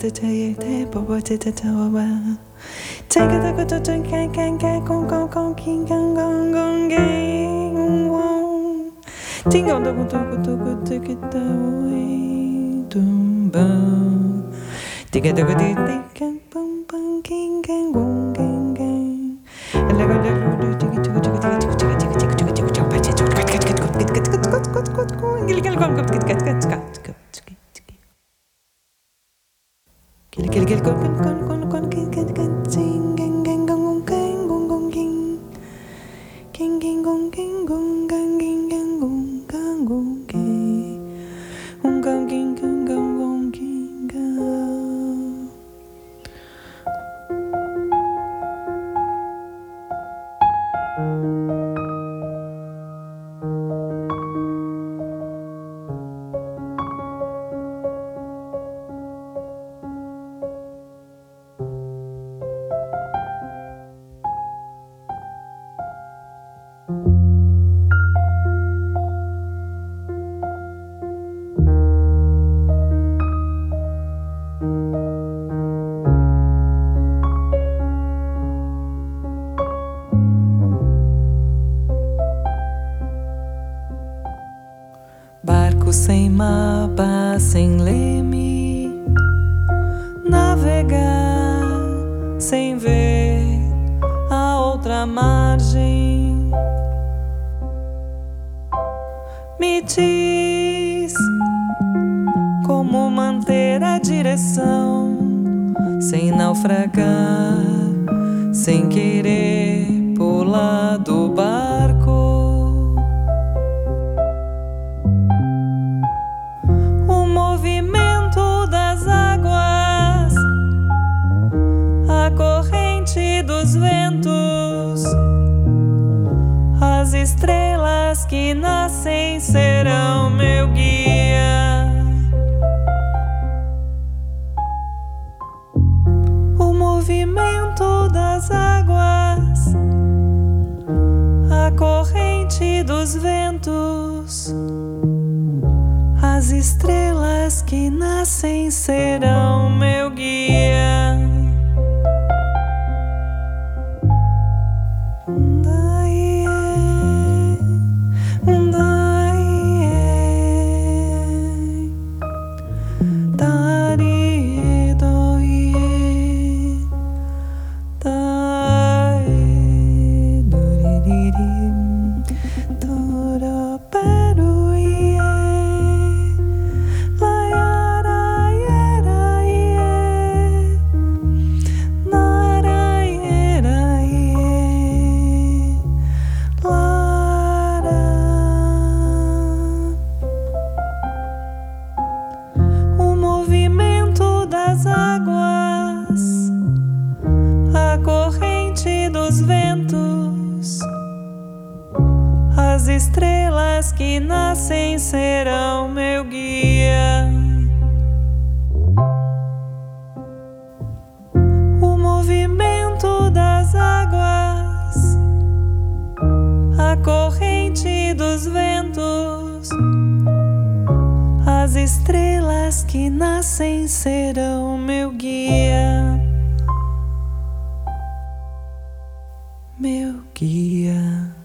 Barco sem mapa, sem leme, navegar sem ver a outra margem. Me diz como manter a direção sem naufragar, sem querer pular do barco. O movimento das águas, a corrente dos ventos, as estrelas que nascem serão meu guia. O movimento das águas, a corrente dos ventos, as estrelas que nascem serão meu guia. As estrelas que nascem serão meu guia. O movimento das águas, a corrente dos ventos, as estrelas que nascem serão meu guia. Meu guia.